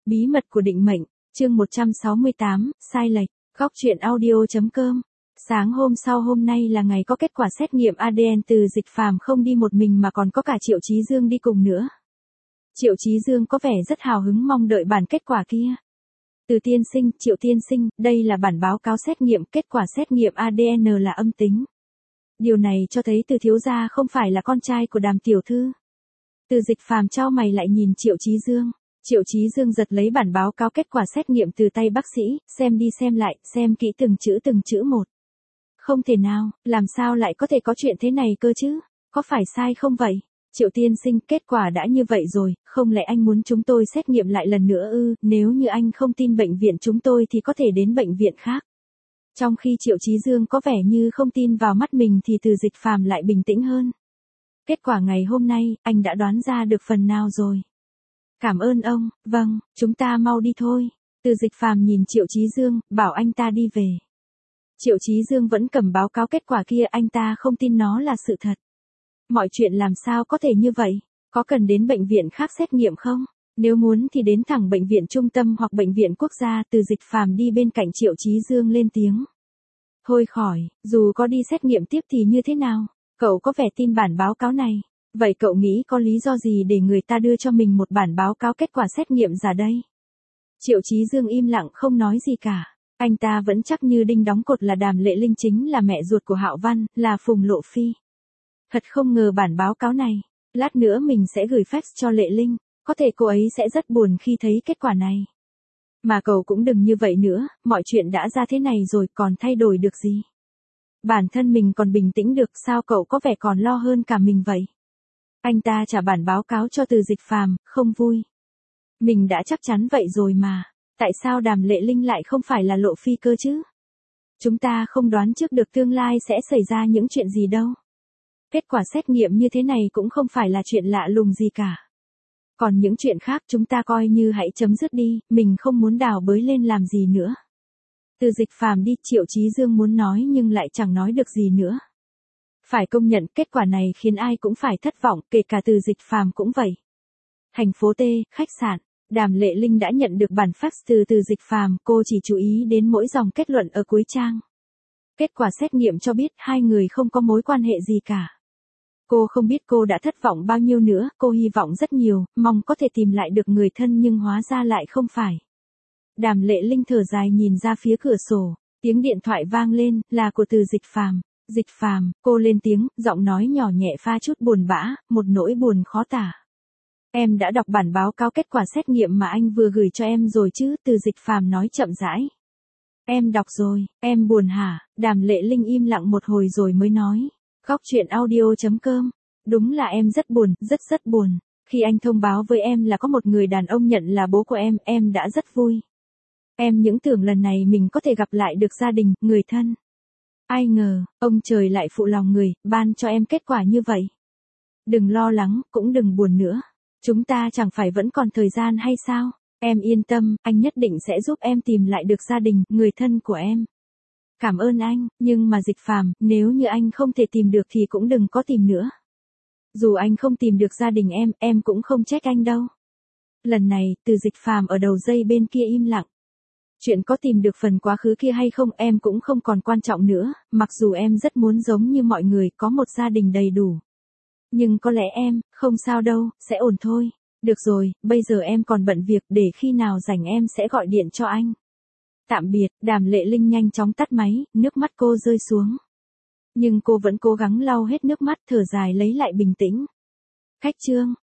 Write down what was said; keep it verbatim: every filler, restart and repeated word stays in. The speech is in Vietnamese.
Bí mật của định mệnh, chương một trăm sáu mươi tám, sai lệch, góc truyện audio.com. Sáng hôm sau hôm nay là ngày có kết quả xét nghiệm a đê en từ Dịch Phàm không đi một mình mà còn có cả Triệu Chí Dương đi cùng nữa. Triệu Chí Dương có vẻ rất hào hứng mong đợi bản kết quả kia. Từ tiên sinh, Triệu tiên sinh, đây là bản báo cáo xét nghiệm, kết quả xét nghiệm a đê en là âm tính. Điều này cho thấy Từ thiếu gia không phải là con trai của Đàm tiểu thư. Từ Dịch Phàm chau mày lại nhìn Triệu Chí Dương. Triệu Chí Dương giật lấy bản báo cáo kết quả xét nghiệm từ tay bác sĩ, xem đi xem lại, xem kỹ từng chữ từng chữ một. Không thể nào, làm sao lại có thể có chuyện thế này cơ chứ? Có phải sai không vậy? Triệu tiên sinh, kết quả đã như vậy rồi, không lẽ anh muốn chúng tôi xét nghiệm lại lần nữa ư? Nếu như anh không tin bệnh viện chúng tôi thì có thể đến bệnh viện khác. Trong khi Triệu Chí Dương có vẻ như không tin vào mắt mình thì Từ Dịch Phàm lại bình tĩnh hơn. Kết quả ngày hôm nay, anh đã đoán ra được phần nào rồi. Cảm ơn ông, vâng, chúng ta mau đi thôi. Từ Dịch Phàm nhìn Triệu Chí Dương, bảo anh ta đi về. Triệu Chí Dương vẫn cầm báo cáo kết quả kia, anh ta không tin nó là sự thật. Mọi chuyện làm sao có thể như vậy? Có cần đến bệnh viện khác xét nghiệm không? Nếu muốn thì đến thẳng bệnh viện trung tâm hoặc bệnh viện quốc gia. Từ Dịch Phàm đi bên cạnh Triệu Chí Dương lên tiếng. Thôi khỏi, dù có đi xét nghiệm tiếp thì như thế nào? Cậu có vẻ tin bản báo cáo này. Vậy cậu nghĩ có lý do gì để người ta đưa cho mình một bản báo cáo kết quả xét nghiệm giả đây? Triệu Chí Dương im lặng không nói gì cả. Anh ta vẫn chắc như đinh đóng cột là Đàm Lệ Linh chính là mẹ ruột của Hạo Văn, là Phùng Lộ Phi. Thật không ngờ bản báo cáo này. Lát nữa mình sẽ gửi fax cho Lệ Linh, có thể cô ấy sẽ rất buồn khi thấy kết quả này. Mà cậu cũng đừng như vậy nữa, mọi chuyện đã ra thế này rồi còn thay đổi được gì? Bản thân mình còn bình tĩnh được, sao cậu có vẻ còn lo hơn cả mình vậy? Anh ta trả bản báo cáo cho Từ Dịch Phàm, không vui. Mình đã chắc chắn vậy rồi mà, tại sao Đàm Lệ Linh lại không phải là Lộ Phi cơ chứ? Chúng ta không đoán trước được tương lai sẽ xảy ra những chuyện gì đâu. Kết quả xét nghiệm như thế này cũng không phải là chuyện lạ lùng gì cả. Còn những chuyện khác chúng ta coi như hãy chấm dứt đi, mình không muốn đào bới lên làm gì nữa. Từ Dịch Phàm đi, Triệu Chí Dương muốn nói nhưng lại chẳng nói được gì nữa. Phải công nhận kết quả này khiến ai cũng phải thất vọng, kể cả Từ Dịch Phàm cũng vậy. Thành phố T, khách sạn, Đàm Lệ Linh đã nhận được bản fax từ Từ Dịch Phàm, cô chỉ chú ý đến mỗi dòng kết luận ở cuối trang. Kết quả xét nghiệm cho biết hai người không có mối quan hệ gì cả. Cô không biết cô đã thất vọng bao nhiêu nữa, cô hy vọng rất nhiều, mong có thể tìm lại được người thân nhưng hóa ra lại không phải. Đàm Lệ Linh thở dài nhìn ra phía cửa sổ, tiếng điện thoại vang lên, là của Từ Dịch Phàm. Dịch Phàm, cô lên tiếng, giọng nói nhỏ nhẹ pha chút buồn bã, một nỗi buồn khó tả. Em đã đọc bản báo cáo kết quả xét nghiệm mà anh vừa gửi cho em rồi chứ? Từ Dịch Phàm nói chậm rãi. Em đọc rồi, em buồn hả? Đàm Lệ Linh im lặng một hồi rồi mới nói. Góc truyện audio.com. Đúng là em rất buồn, rất rất buồn. Khi anh thông báo với em là có một người đàn ông nhận là bố của em, em đã rất vui. Em những tưởng lần này mình có thể gặp lại được gia đình, người thân. Ai ngờ, ông trời lại phụ lòng người, ban cho em kết quả như vậy. Đừng lo lắng, cũng đừng buồn nữa. Chúng ta chẳng phải vẫn còn thời gian hay sao? Em yên tâm, anh nhất định sẽ giúp em tìm lại được gia đình, người thân của em. Cảm ơn anh, nhưng mà Dịch Phàm, nếu như anh không thể tìm được thì cũng đừng có tìm nữa. Dù anh không tìm được gia đình em, em cũng không trách anh đâu. Lần này, Từ Dịch Phàm ở đầu dây bên kia im lặng. Chuyện có tìm được phần quá khứ kia hay không em cũng không còn quan trọng nữa, mặc dù em rất muốn giống như mọi người có một gia đình đầy đủ. Nhưng có lẽ em, không sao đâu, sẽ ổn thôi. Được rồi, bây giờ em còn bận việc, để khi nào rảnh em sẽ gọi điện cho anh. Tạm biệt, Đàm Lệ Linh nhanh chóng tắt máy, nước mắt cô rơi xuống. Nhưng cô vẫn cố gắng lau hết nước mắt, thở dài lấy lại bình tĩnh. Khách trương,